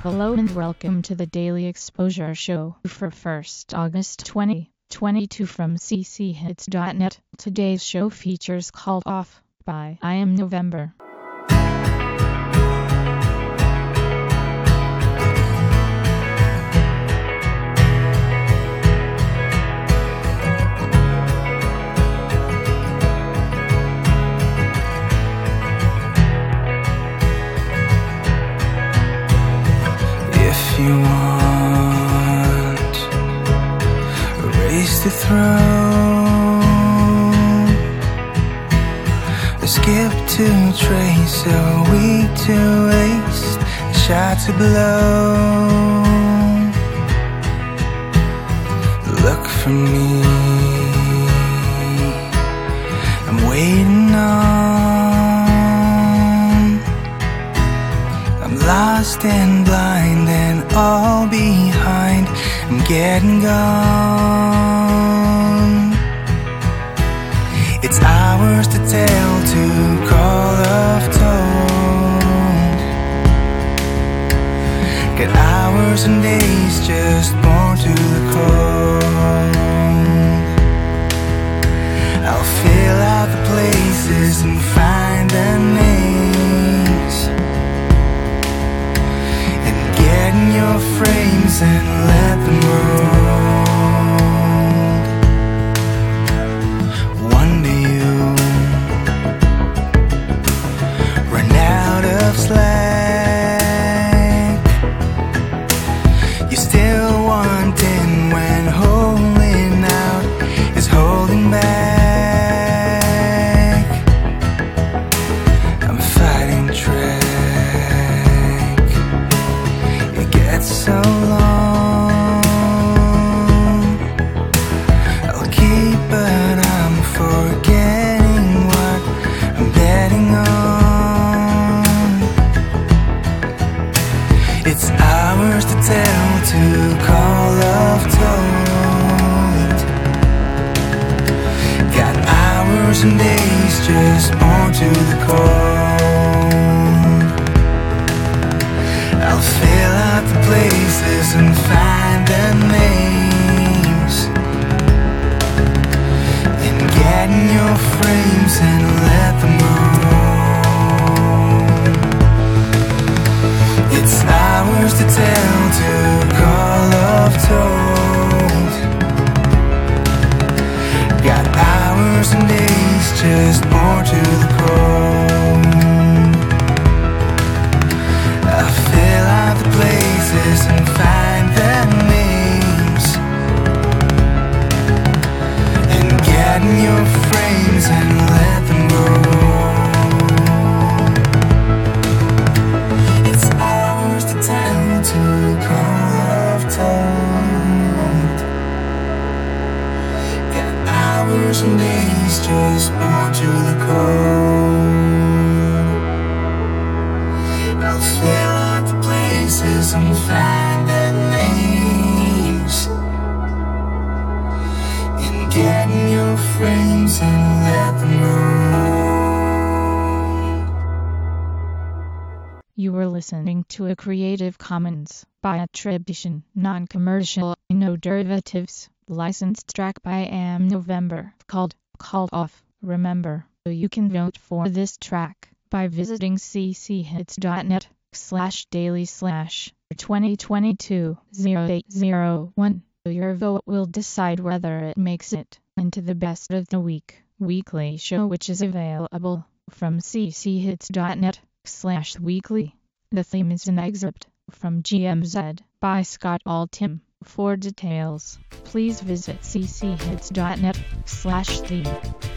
Hello and welcome to the Daily Exposure Show for 1st August 2022 from cchits.net. Today's show features Called Off by I Am November. If you want a race to throw, a skip to trace, a week to waste, a shot to blow. Look for me, I'm waiting on. I'm lost and blind and all behind. I'm getting gone. It's ours to tell, to call off told. Got hours and days just born to the cold. I'll fill out the places and find the names, get in your frames and let them roll. One day you'll run out of slack. You're still wanting when holding out is holding back. I'm fighting track. So long I'll keep, but I'm forgetting what I'm betting on. It's ours to tell, to call off told. Got hours and days just born to the cold. I'll fill out the places and find the names, and get in your frames and let them roll. It's ours to tell, to call off told. Got hours and days just born to the cold. I'll fill out the places and find the names, and get in your frames and let them roll. It's ours to tell, to call off told. Got hours and days just born to the cold. I'll fill out the places and find the names, and get in your frames and let them roll. You were listening to a Creative Commons by attribution, non-commercial, no derivatives, licensed track by I Am November called Called Off. Remember, you can vote for this track by visiting cchits.net/daily/2022-0801. Your vote will decide whether it makes it into the best of the week weekly show, which is available from cchits.net/weekly. The theme is an excerpt from GMZ by Scott Altham. For details, please visit cchits.net/theme.